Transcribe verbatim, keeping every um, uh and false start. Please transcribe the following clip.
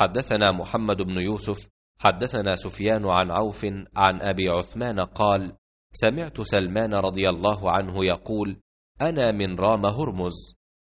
حدثنا محمد بن يوسف حدثنا سفيان عن عوف عن أبي عثمان قال: سمعت سلمان رضي الله عنه يقول: أنا من رام هرمز.